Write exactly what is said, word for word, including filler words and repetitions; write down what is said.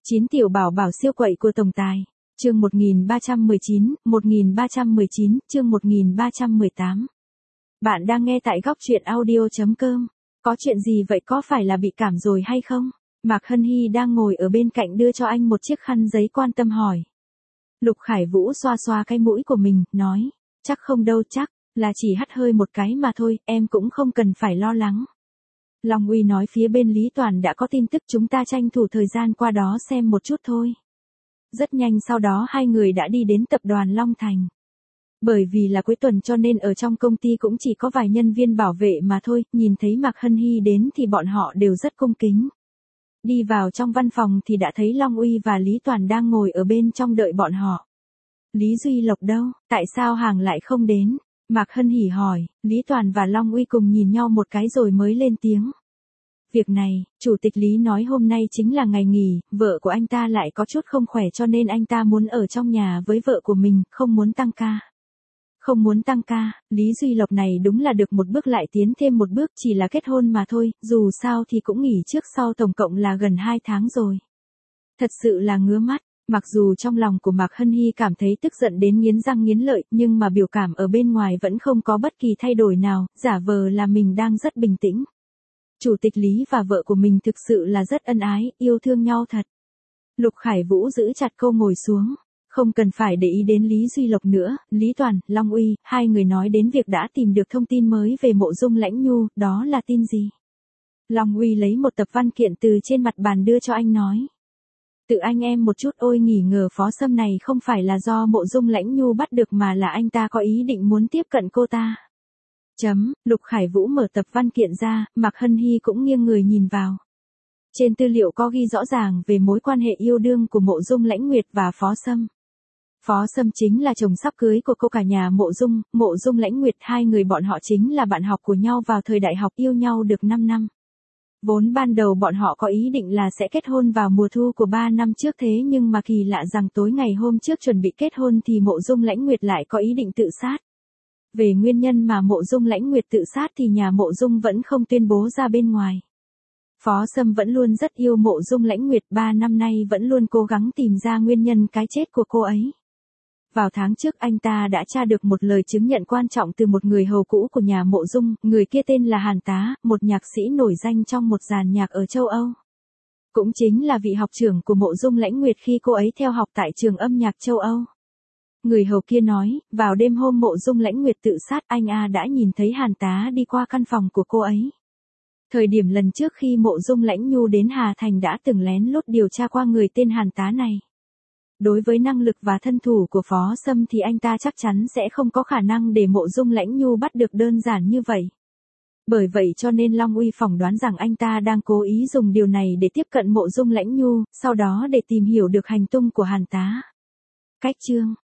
chín tiểu bảo bảo siêu quậy của tổng tài. Chương một nghìn ba trăm mười chín, một nghìn ba trăm mười chín, chương một nghìn ba trăm mười tám. Bạn đang nghe tại góc truyện audio chấm com. Có chuyện gì vậy, có phải là bị cảm rồi hay không? Mạc Hân Hy đang ngồi ở bên cạnh đưa cho anh một chiếc khăn giấy, quan tâm hỏi. Lục Khải Vũ xoa xoa cái mũi của mình, nói, chắc không đâu, chắc là chỉ hắt hơi một cái mà thôi, em cũng không cần phải lo lắng. Long Uy nói phía bên Lý Toàn đã có tin tức, chúng ta tranh thủ thời gian qua đó xem một chút thôi. Rất nhanh sau đó hai người đã đi đến tập đoàn Long Thành. Bởi vì là cuối tuần cho nên ở trong công ty cũng chỉ có vài nhân viên bảo vệ mà thôi, nhìn thấy Mạc Hân Hy đến thì bọn họ đều rất cung kính. Đi vào trong văn phòng thì đã thấy Long Uy và Lý Toàn đang ngồi ở bên trong đợi bọn họ. Lý Duy Lộc đâu, tại sao hàng lại không đến? Mạc Hân Hỉ hỏi. Lý Toàn và Long Uy cùng nhìn nhau một cái rồi mới lên tiếng. Việc này, Chủ tịch Lý nói hôm nay chính là ngày nghỉ, vợ của anh ta lại có chút không khỏe cho nên anh ta muốn ở trong nhà với vợ của mình, không muốn tăng ca. Không muốn tăng ca, Lý Duy Lộc này đúng là được một bước lại tiến thêm một bước, chỉ là kết hôn mà thôi, dù sao thì cũng nghỉ trước sau tổng cộng là gần hai tháng rồi. Thật sự là ngứa mắt. Mặc dù trong lòng của Mạc Hân Hy cảm thấy tức giận đến nghiến răng nghiến lợi, nhưng mà biểu cảm ở bên ngoài vẫn không có bất kỳ thay đổi nào, giả vờ là mình đang rất bình tĩnh. Chủ tịch Lý và vợ của mình thực sự là rất ân ái, yêu thương nhau thật. Lục Khải Vũ giữ chặt cô ngồi xuống. Không cần phải để ý đến Lý Duy Lộc nữa, Lý Toàn, Long Uy, hai người nói đến việc đã tìm được thông tin mới về Mộ Dung Lãnh Nhu, đó là tin gì? Long Uy lấy một tập văn kiện từ trên mặt bàn đưa cho anh, nói. Tự anh em một chút, ôi nghỉ ngờ Phó Sâm này không phải là do Mộ Dung Lãnh Nhu bắt được mà là anh ta có ý định muốn tiếp cận cô ta. Chấm, Lục Khải Vũ mở tập văn kiện ra, Mạc Hân Hy cũng nghiêng người nhìn vào. Trên tư liệu có ghi rõ ràng về mối quan hệ yêu đương của Mộ Dung Lãnh Nguyệt và Phó Sâm. Phó Sâm chính là chồng sắp cưới của cô cả nhà Mộ Dung, Mộ Dung Lãnh Nguyệt, hai người bọn họ chính là bạn học của nhau vào thời đại học, yêu nhau được năm năm. Vốn ban đầu bọn họ có ý định là sẽ kết hôn vào mùa thu của ba năm trước, thế nhưng mà kỳ lạ rằng tối ngày hôm trước chuẩn bị kết hôn thì Mộ Dung Lãnh Nguyệt lại có ý định tự sát. Về nguyên nhân mà Mộ Dung Lãnh Nguyệt tự sát thì nhà Mộ Dung vẫn không tuyên bố ra bên ngoài. Phó Sâm vẫn luôn rất yêu Mộ Dung Lãnh Nguyệt, ba năm nay vẫn luôn cố gắng tìm ra nguyên nhân cái chết của cô ấy. Vào tháng trước anh ta đã tra được một lời chứng nhận quan trọng từ một người hầu cũ của nhà Mộ Dung, người kia tên là Hàn Tá, một nhạc sĩ nổi danh trong một dàn nhạc ở châu Âu. Cũng chính là vị học trưởng của Mộ Dung Lãnh Nguyệt khi cô ấy theo học tại trường âm nhạc châu Âu. Người hầu kia nói, vào đêm hôm Mộ Dung Lãnh Nguyệt tự sát, anh A đã nhìn thấy Hàn Tá đi qua căn phòng của cô ấy. Thời điểm lần trước khi Mộ Dung Lãnh Nhu đến Hà Thành đã từng lén lút điều tra qua người tên Hàn Tá này. Đối với năng lực và thân thủ của Phó Sâm thì anh ta chắc chắn sẽ không có khả năng để Mộ Dung Lãnh Nhu bắt được đơn giản như vậy. Bởi vậy cho nên Long Uy phỏng đoán rằng anh ta đang cố ý dùng điều này để tiếp cận Mộ Dung Lãnh Nhu, sau đó để tìm hiểu được hành tung của Hàn Tá. Cách chương,